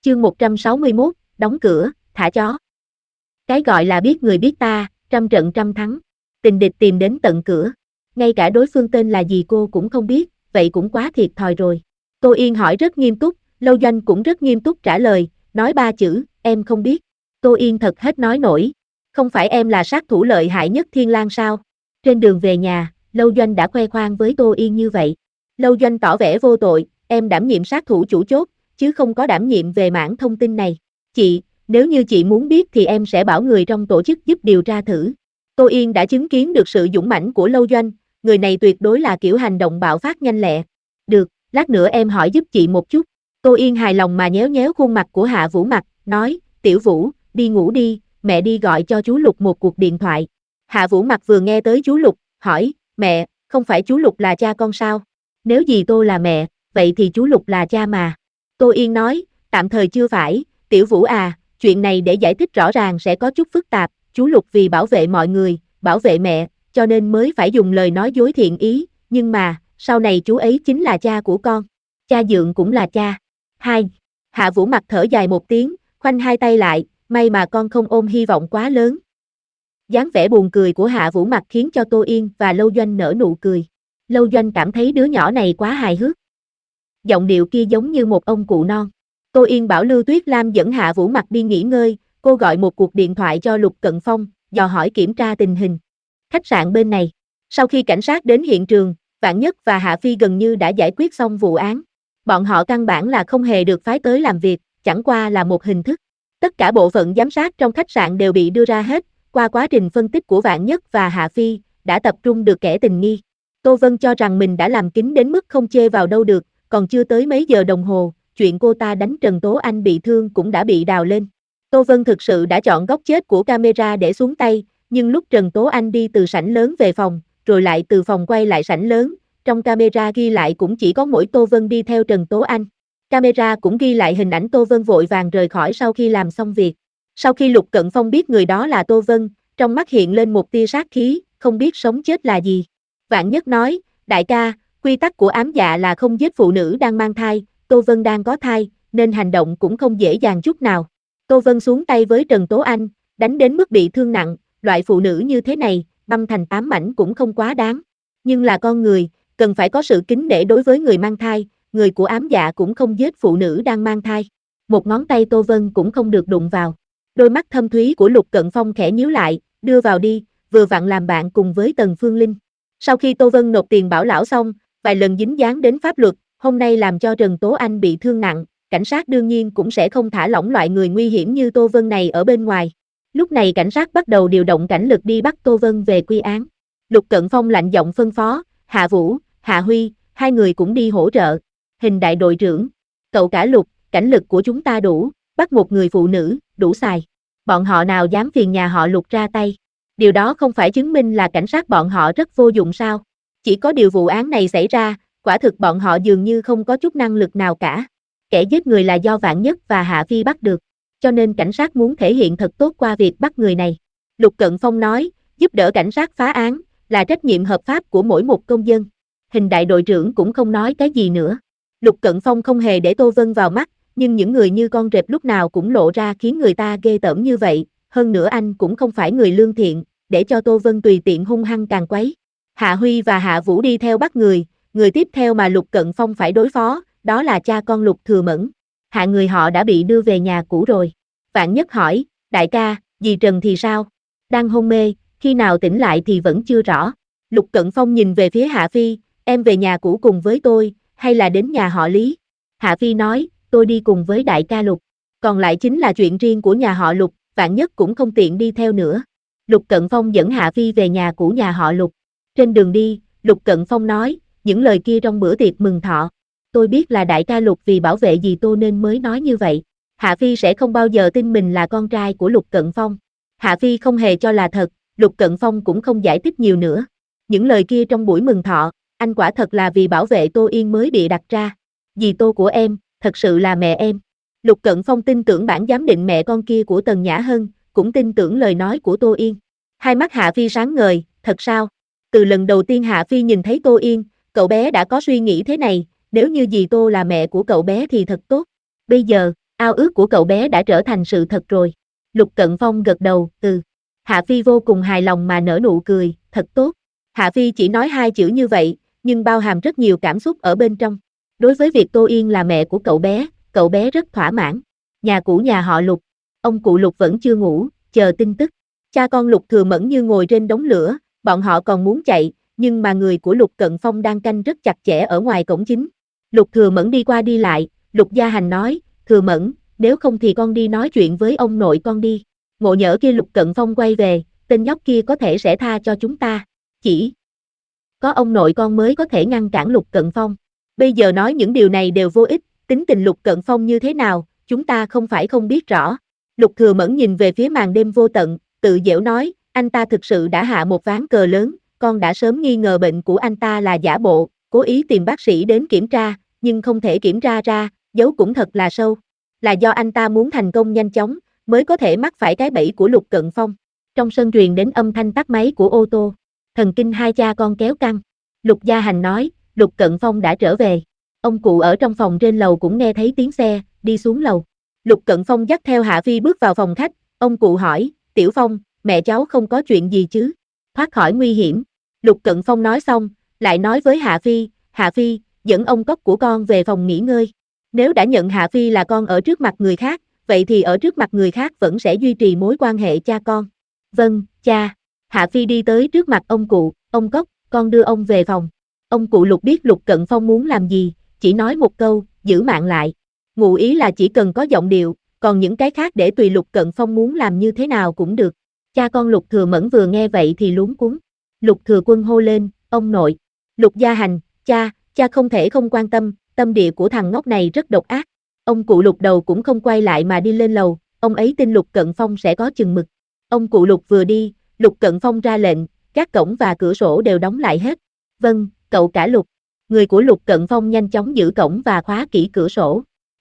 Chương 161, đóng cửa, thả chó. Cái gọi là biết người biết ta, trăm trận trăm thắng. Tình địch tìm đến tận cửa. Ngay cả đối phương tên là gì cô cũng không biết, vậy cũng quá thiệt thòi rồi. Tô Yên hỏi rất nghiêm túc, Lâu Doanh cũng rất nghiêm túc trả lời, nói 3 chữ, em không biết. Tô Yên thật hết nói nổi. Không phải em là sát thủ lợi hại nhất Thiên Lang sao? Trên đường về nhà, Lâu Doanh đã khoe khoang với Tô Yên như vậy. Lâu Doanh tỏ vẻ vô tội, em đảm nhiệm sát thủ chủ chốt, chứ không có đảm nhiệm về mảng thông tin này. Chị, nếu như chị muốn biết thì em sẽ bảo người trong tổ chức giúp điều tra thử. Tô Yên đã chứng kiến được sự dũng mãnh của Lâu Doanh, người này tuyệt đối là kiểu hành động bạo phát nhanh lẹ. Được, lát nữa em hỏi giúp chị một chút. Tô Yên hài lòng mà nhéo nhéo khuôn mặt của Hạ Vũ Mặc, nói, Tiểu Vũ, đi ngủ đi, mẹ đi gọi cho chú Lục một cuộc điện thoại. Hạ Vũ Mặc vừa nghe tới chú Lục, hỏi, mẹ, không phải chú Lục là cha con sao? Nếu dì Tô là mẹ, vậy thì chú Lục là cha mà. Tô Yên nói, tạm thời chưa phải, Tiểu Vũ à, chuyện này để giải thích rõ ràng sẽ có chút phức tạp, chú Lục vì bảo vệ mọi người, bảo vệ mẹ, cho nên mới phải dùng lời nói dối thiện ý, nhưng mà, sau này chú ấy chính là cha của con. Cha dượng cũng là cha. Hai. Hạ Vũ Mặc thở dài một tiếng, khoanh hai tay lại, may mà con không ôm hy vọng quá lớn. Dáng vẻ buồn cười của Hạ Vũ Mặc khiến cho Tô Yên và Lâu Doanh nở nụ cười. Lâu Doanh cảm thấy đứa nhỏ này quá hài hước. Giọng điệu kia giống như một ông cụ non. Tô Yên bảo Lưu Tuyết Lam dẫn Hạ Vũ Mặc đi nghỉ ngơi, cô gọi một cuộc điện thoại cho Lục Cận Phong, dò hỏi kiểm tra tình hình. Khách sạn bên này. Sau khi cảnh sát đến hiện trường, Vạn Nhất và Hạ Phi gần như đã giải quyết xong vụ án. Bọn họ căn bản là không hề được phái tới làm việc, chẳng qua là một hình thức. Tất cả bộ phận giám sát trong khách sạn đều bị đưa ra hết, qua quá trình phân tích của Vạn Nhất và Hạ Phi, đã tập trung được kẻ tình nghi. Tô Vân cho rằng mình đã làm kín đến mức không chê vào đâu được, còn chưa tới mấy giờ đồng hồ, chuyện cô ta đánh Trần Tố Anh bị thương cũng đã bị đào lên. Tô Vân thực sự đã chọn góc chết của camera để xuống tay, nhưng lúc Trần Tố Anh đi từ sảnh lớn về phòng, rồi lại từ phòng quay lại sảnh lớn, trong camera ghi lại cũng chỉ có mỗi Tô Vân đi theo Trần Tố Anh. Camera cũng ghi lại hình ảnh Tô Vân vội vàng rời khỏi sau khi làm xong việc. Sau khi Lục Cận Phong biết người đó là Tô Vân, trong mắt hiện lên một tia sát khí, không biết sống chết là gì. Vạn Nhất nói, đại ca, quy tắc của ám dạ là không giết phụ nữ đang mang thai, Tô Vân đang có thai, nên hành động cũng không dễ dàng chút nào. Tô Vân xuống tay với Trần Tố Anh, đánh đến mức bị thương nặng, loại phụ nữ như thế này, băm thành 8 mảnh cũng không quá đáng. Nhưng là con người, cần phải có sự kính nể đối với người mang thai, người của ám dạ cũng không giết phụ nữ đang mang thai. Một ngón tay Tô Vân cũng không được đụng vào. Đôi mắt thâm thúy của Lục Cận Phong khẽ nhíu lại, đưa vào đi, vừa vặn làm bạn cùng với Tần Phương Linh. Sau khi Tô Vân nộp tiền bảo lão xong, vài lần dính dáng đến pháp luật, hôm nay làm cho Trần Tố Anh bị thương nặng, cảnh sát đương nhiên cũng sẽ không thả lỏng loại người nguy hiểm như Tô Vân này ở bên ngoài. Lúc này cảnh sát bắt đầu điều động cảnh lực đi bắt Tô Vân về quy án. Lục Cận Phong lạnh giọng phân phó, Hạ Vũ, Hạ Huy, hai người cũng đi hỗ trợ. Hình đại đội trưởng, cậu cả Lục, cảnh lực của chúng ta đủ, bắt một người phụ nữ, đủ xài. Bọn họ nào dám phiền nhà họ Lục ra tay. Điều đó không phải chứng minh là cảnh sát bọn họ rất vô dụng sao? Chỉ có điều vụ án này xảy ra, quả thực bọn họ dường như không có chút năng lực nào cả. Kẻ giết người là do Vạn Nhất và Hạ Phi bắt được, cho nên cảnh sát muốn thể hiện thật tốt qua việc bắt người này. Lục Cận Phong nói, giúp đỡ cảnh sát phá án, là trách nhiệm hợp pháp của mỗi một công dân. Hình đại đội trưởng cũng không nói cái gì nữa. Lục Cận Phong không hề để Tô Vân vào mắt, nhưng những người như con rệp lúc nào cũng lộ ra khiến người ta ghê tởm như vậy, hơn nữa anh cũng không phải người lương thiện, để cho Tô Vân tùy tiện hung hăng càng quấy. Hạ Huy và Hạ Vũ đi theo bắt người tiếp theo mà Lục Cận Phong phải đối phó, đó là cha con Lục Thừa Mẫn. Hạ người họ đã bị đưa về nhà cũ rồi. Vạn Nhất hỏi, đại ca, dì Trần thì sao? Đang hôn mê, khi nào tỉnh lại thì vẫn chưa rõ. Lục Cận Phong nhìn về phía Hạ Phi, em về nhà cũ cùng với tôi, hay là đến nhà họ Lý? Hạ Phi nói, tôi đi cùng với đại ca Lục. Còn lại chính là chuyện riêng của nhà họ Lục, Vạn Nhất cũng không tiện đi theo nữa. Lục Cận Phong dẫn Hạ Phi về nhà cũ nhà họ Lục. Trên đường đi, Lục Cận Phong nói, những lời kia trong bữa tiệc mừng thọ. Tôi biết là đại ca Lục vì bảo vệ dì Tô nên mới nói như vậy. Hạ Phi sẽ không bao giờ tin mình là con trai của Lục Cận Phong. Hạ Phi không hề cho là thật, Lục Cận Phong cũng không giải thích nhiều nữa. Những lời kia trong buổi mừng thọ, anh quả thật là vì bảo vệ Tô Yên mới bịa đặt ra. Dì Tô của em, thật sự là mẹ em. Lục Cận Phong tin tưởng bản giám định mẹ con kia của Tần Nhã Hân, cũng tin tưởng lời nói của Tô Yên. Hai mắt Hạ Phi sáng ngời, thật sao? Từ lần đầu tiên Hạ Phi nhìn thấy Tô Yên, cậu bé đã có suy nghĩ thế này, nếu như dì Tô là mẹ của cậu bé thì thật tốt. Bây giờ, Ao ước của cậu bé đã trở thành sự thật rồi. Lục Cận Phong gật đầu, ừ. Hạ Phi vô cùng hài lòng mà nở nụ cười, thật tốt. Hạ Phi chỉ nói 2 chữ như vậy, nhưng bao hàm rất nhiều cảm xúc ở bên trong. Đối với việc Tô Yên là mẹ của cậu bé rất thỏa mãn. Nhà cũ nhà họ Lục, ông cụ Lục vẫn chưa ngủ, chờ tin tức. Cha con Lục Thừa Mẫn như ngồi trên đống lửa, bọn họ còn muốn chạy, nhưng mà người của Lục Cận Phong đang canh rất chặt chẽ ở ngoài cổng chính. Lục Thừa Mẫn đi qua đi lại, Lục Gia Hành nói, Thừa Mẫn, nếu không thì con đi nói chuyện với ông nội con đi. Ngộ nhỡ kia Lục Cận Phong quay về, tên nhóc kia có thể sẽ tha cho chúng ta. Chỉ có ông nội con mới có thể ngăn cản Lục Cận Phong. Bây giờ nói những điều này đều vô ích, tính tình Lục Cận Phong như thế nào, chúng ta không phải không biết rõ. Lục Thừa Mẫn nhìn về phía màn đêm vô tận, tự giễu nói, anh ta thực sự đã hạ một ván cờ lớn, con đã sớm nghi ngờ bệnh của anh ta là giả bộ, cố ý tìm bác sĩ đến kiểm tra, nhưng không thể kiểm tra ra, dấu cũng thật là sâu. Là do anh ta muốn thành công nhanh chóng, mới có thể mắc phải cái bẫy của Lục Cận Phong. Trong sân truyền đến âm thanh tắt máy của ô tô. Thần kinh hai cha con kéo căng. Lục Gia Hành nói, Lục Cận Phong đã trở về. Ông cụ ở trong phòng trên lầu cũng nghe thấy tiếng xe, đi xuống lầu. Lục Cận Phong dắt theo Hạ Phi bước vào phòng khách, ông cụ hỏi, Tiểu Phong, mẹ cháu không có chuyện gì chứ? Thoát khỏi nguy hiểm. Lục Cận Phong nói xong, lại nói với Hạ Phi, dẫn ông cóc của con về phòng nghỉ ngơi. Nếu đã nhận Hạ Phi là con ở trước mặt người khác, vậy thì ở trước mặt người khác vẫn sẽ duy trì mối quan hệ cha con. Vâng, cha. Hạ Phi đi tới trước mặt ông cụ, ông cóc, con đưa ông về phòng. Ông cụ Lục biết Lục Cận Phong muốn làm gì, chỉ nói một câu, giữ mạng lại. Ngụ ý là chỉ cần có giọng điệu, còn những cái khác để tùy Lục Cận Phong muốn làm như thế nào cũng được. Cha con Lục Thừa Mẫn vừa nghe vậy thì luống cuống. Lục Thừa Quân hô lên, ông nội. Lục Gia Hành, cha không thể không quan tâm, tâm địa của thằng ngốc này rất độc ác. Ông cụ Lục đầu cũng không quay lại mà đi lên lầu, ông ấy tin Lục Cận Phong sẽ có chừng mực. Ông cụ Lục vừa đi, Lục Cận Phong ra lệnh, các cổng và cửa sổ đều đóng lại hết. Vâng, cậu cả Lục. Người của Lục Cận Phong nhanh chóng giữ cổng và khóa kỹ cửa sổ.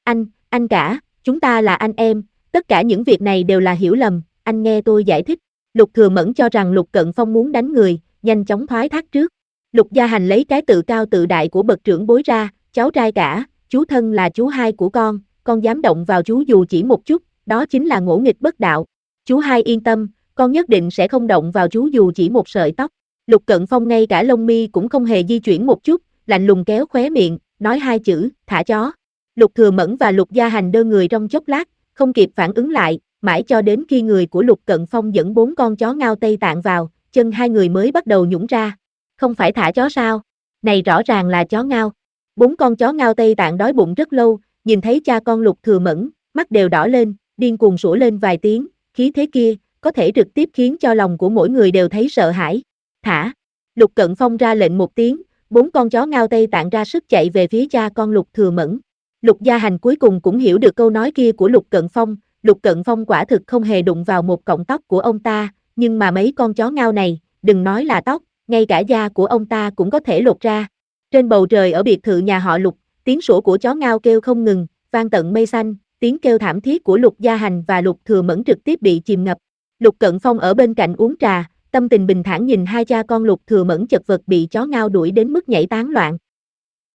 Anh cả, chúng ta là anh em, tất cả những việc này đều là hiểu lầm, anh nghe tôi giải thích. Lục Thừa Mẫn cho rằng Lục Cận Phong muốn đánh người, nhanh chóng thoái thác trước. Lục Gia Hành lấy cái tự cao tự đại của bậc trưởng bối ra, cháu trai cả, chú thân là chú hai của con dám động vào chú dù chỉ một chút, đó chính là ngỗ nghịch bất đạo. Chú hai yên tâm, con nhất định sẽ không động vào chú dù chỉ một sợi tóc. Lục Cận Phong ngay cả lông mi cũng không hề di chuyển một chút, lạnh lùng kéo khóe miệng, nói 2 chữ, thả chó. Lục Thừa Mẫn và Lục Gia Hành đơ người trong chốc lát, không kịp phản ứng lại, mãi cho đến khi người của Lục Cận Phong dẫn 4 con chó ngao Tây Tạng vào, chân hai người mới bắt đầu nhũng ra. Không phải thả chó sao? Này rõ ràng là chó ngao. 4 con chó ngao Tây Tạng đói bụng rất lâu, nhìn thấy cha con Lục Thừa Mẫn, mắt đều đỏ lên, điên cuồng sủa lên vài tiếng, khí thế kia, có thể trực tiếp khiến cho lòng của mỗi người đều thấy sợ hãi. Thả. Lục Cận Phong ra lệnh một tiếng, 4 con chó ngao Tây Tạng ra sức chạy về phía cha con Lục Thừa Mẫn. Lục Gia Hành cuối cùng cũng hiểu được câu nói kia của Lục Cận Phong, Lục Cận Phong quả thực không hề đụng vào một cọng tóc của ông ta, nhưng mà mấy con chó ngao này, đừng nói là tóc, ngay cả da của ông ta cũng có thể lột ra. Trên bầu trời ở biệt thự nhà họ Lục, tiếng sủa của chó ngao kêu không ngừng, vang tận mây xanh, tiếng kêu thảm thiết của Lục Gia Hành và Lục Thừa Mẫn trực tiếp bị chìm ngập. Lục Cận Phong ở bên cạnh uống trà, tâm tình bình thản nhìn hai cha con Lục Thừa Mẫn chật vật bị chó ngao đuổi đến mức nhảy tán loạn.